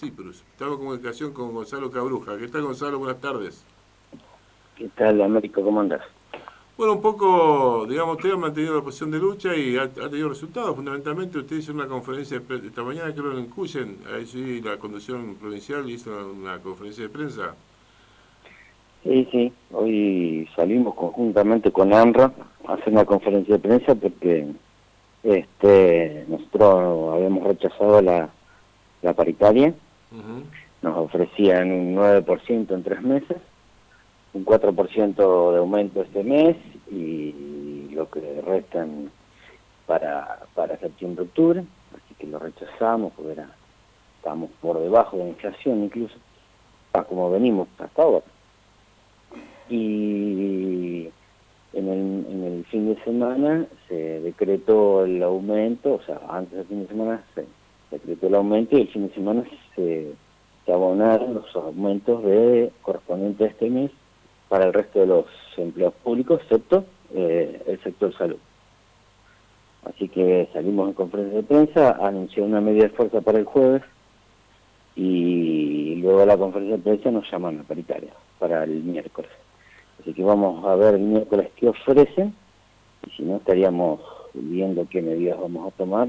Cyprus. Estamos en comunicación con Gonzalo Cabruja. ¿Qué tal, Gonzalo? Buenas tardes. ¿Qué tal, Américo? ¿Cómo andas? Bueno, un poco, digamos, usted ha mantenido la posición de lucha y ha tenido resultados. Fundamentalmente, usted hizo una conferencia esta mañana, creo, en Cuyen. Ahí sí, la conducción provincial hizo una conferencia de prensa. Sí, sí. Hoy salimos conjuntamente con AMRA a hacer una conferencia de prensa porque nosotros habíamos rechazado la paritaria. Ujú. Nos ofrecían un 9% en 3 meses, un 4% de aumento este mes y lo que restan para septiembre-octubre. Así que lo rechazamos porque estábamos por debajo de la inflación incluso, como venimos hasta ahora. Y en el fin de semana se decretó el aumento, o sea, antes del fin de semana se decretó el aumento y el fin de semana se abonaron los aumentos correspondientes a este mes para el resto de los empleados públicos, excepto el sector salud. Así que salimos en conferencia de prensa, anunció una medida de fuerza para el jueves y luego a la conferencia de prensa nos llaman a paritaria para el miércoles. Así que vamos a ver el miércoles qué ofrecen y si no estaríamos viendo qué medidas vamos a tomar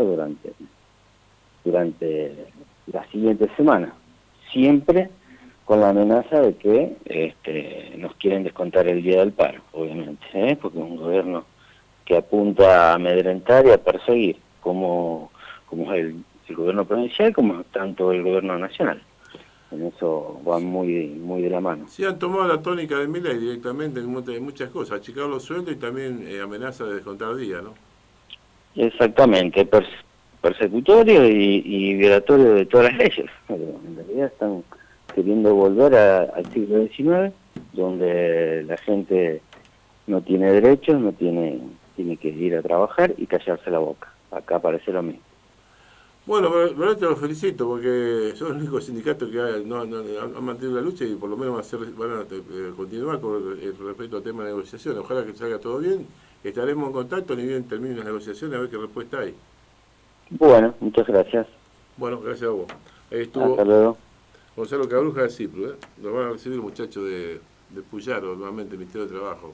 durante la siguiente semana. Siempre con la amenaza de que nos quieren descontar el día del paro, obviamente, porque es un gobierno que apunta a amedrentar y a perseguir, como es el gobierno provincial, como tanto el gobierno nacional. En eso van muy de la mano. Sí, han tomado la tónica de Milei directamente en muchas cosas. Achicar los sueldos y también amenaza de descontar días, ¿no? Exactamente, persecutorio y violatorio de todas las leyes. Pero en realidad están queriendo volver al siglo XIX, donde la gente no tiene derechos, tiene que ir a trabajar y callarse la boca. Acá parece lo mismo. Bueno, pero te lo felicito porque son el único sindicato que han mantenido la lucha y por lo menos van a continuar con respecto al tema de negociaciones. Ojalá que salga todo bien. Estaremos en contacto ni bien terminen las negociaciones a ver qué respuesta hay. Bueno, muchas gracias. Bueno, gracias a vos. Ahí Hasta estuvo luego. Gonzalo Cabruja de Cipro. Lo van a recibir muchachos de Puyaro, nuevamente, Ministerio de Trabajo.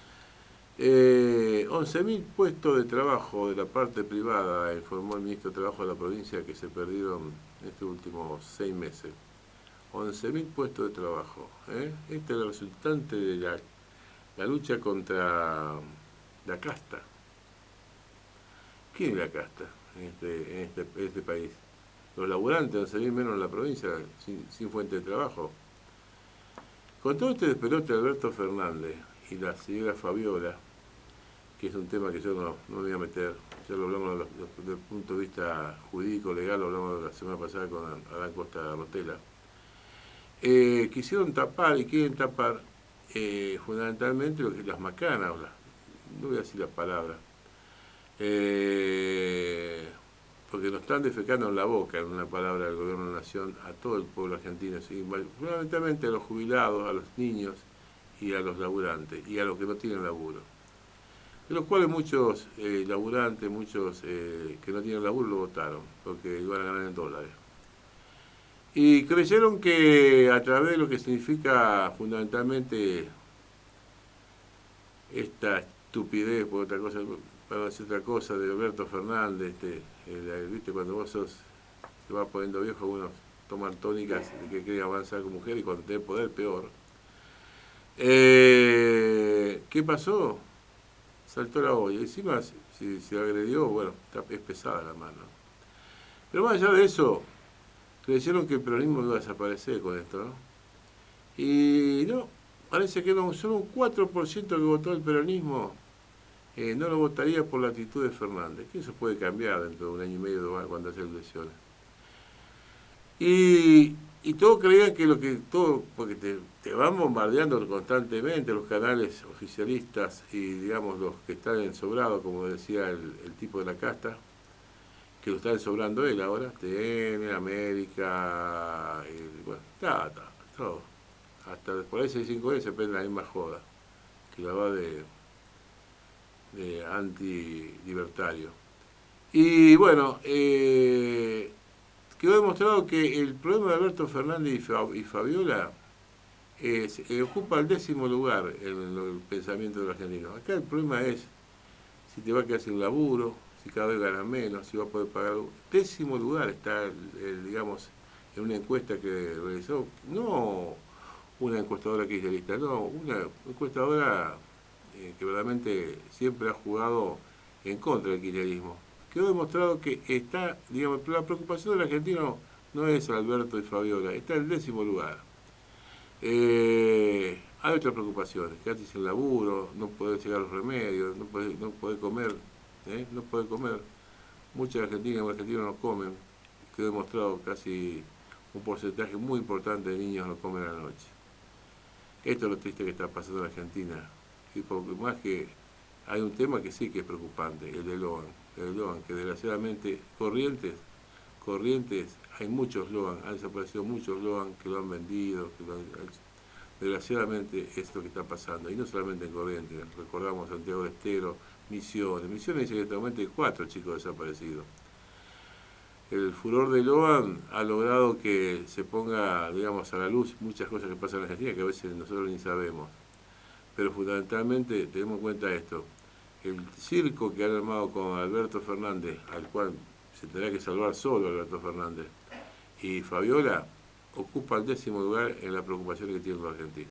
11.000 puestos de trabajo de la parte privada, informó el ministro de Trabajo de la provincia, que se perdieron en estos últimos 6 meses. 11.000 puestos de trabajo. Este es el resultante de la lucha contra la casta. ¿Quién es la casta en este país? Los laburantes, 11.000 menos en la provincia, sin fuente de trabajo. Con todo este despelote de Alberto Fernández y la señora Fabiola, que es un tema que yo no me voy a meter, ya lo hablamos desde el punto de vista jurídico, legal, lo hablamos la semana pasada con Adán Costa Rotela. Quisieron tapar y quieren tapar fundamentalmente lo que es las macanas, no voy a decir la palabra, eh, porque nos están defecando en la boca, en una palabra del gobierno de la nación, a todo el pueblo argentino, ¿sí? Fundamentalmente a los jubilados, a los niños y a los laburantes y a los que no tienen laburo. De los cuales muchos laburantes, muchos que no tienen laburo lo votaron, porque iban a ganar en dólares. Y creyeron que a través de lo que significa fundamentalmente esta estupidez, por otra cosa, para decir otra cosa, de Alberto Fernández, ¿viste? Cuando vos te vas poniendo viejo, unos toman tónicas de que quieren avanzar como mujer y cuando tenés poder, peor. ¿Qué pasó? Saltó la olla. Encima, si se agredió, bueno, es pesada la mano. Pero más allá de eso, creyeron que el peronismo iba a desaparecer con esto, ¿no? Y no, parece que no, solo un 4% que votó el peronismo no lo votaría por la actitud de Fernández, que eso puede cambiar dentro de un año y medio 2 años cuando haya elecciones. Y todos creían que todo, porque te van bombardeando constantemente los canales oficialistas y digamos los que están ensobrados, como decía el tipo de la casta, que lo está ensobrando él ahora, TN, América, bueno, todo. Hasta por ahí 6-5 se prende la misma joda, que la va de anti-libertario. Y bueno, quedó demostrado que el problema de Alberto Fernández y Fabiola ocupa el 10º lugar en el pensamiento de los argentinos. Acá el problema es si te va a quedar sin laburo, si cada vez ganas menos, si va a poder pagar. 10º lugar está, digamos, en una encuesta que realizó, no una encuestadora kirchnerista, no, una encuestadora que verdaderamente siempre ha jugado en contra del kirchnerismo. Quedó demostrado que está, digamos, la preocupación del argentino no es Alberto y Fabiola, está en el 10º lugar. Hay otras preocupaciones, quedarte sin laburo, no poder llegar a los remedios, no poder comer, no poder comer. Muchas argentinas y argentinos no comen, quedó demostrado casi un porcentaje muy importante de niños no comen a la noche. Esto es lo triste que está pasando en Argentina. Y porque más que hay un tema que sí que es preocupante, el de Logan, que desgraciadamente Corrientes, hay muchos Logan, han desaparecido muchos Logan que lo han vendido, desgraciadamente es lo que está pasando, y no solamente en Corrientes, recordamos Santiago del Estero, Misiones dice que actualmente hay 4 chicos desaparecidos. El furor de Logan ha logrado que se ponga, digamos, a la luz muchas cosas que pasan en Argentina que a veces nosotros ni sabemos. Pero fundamentalmente tenemos en cuenta esto. El circo que han armado con Alberto Fernández, al cual se tendrá que salvar solo Alberto Fernández, y Fabiola, ocupa el 10º lugar en la preocupación que tienen los argentinos.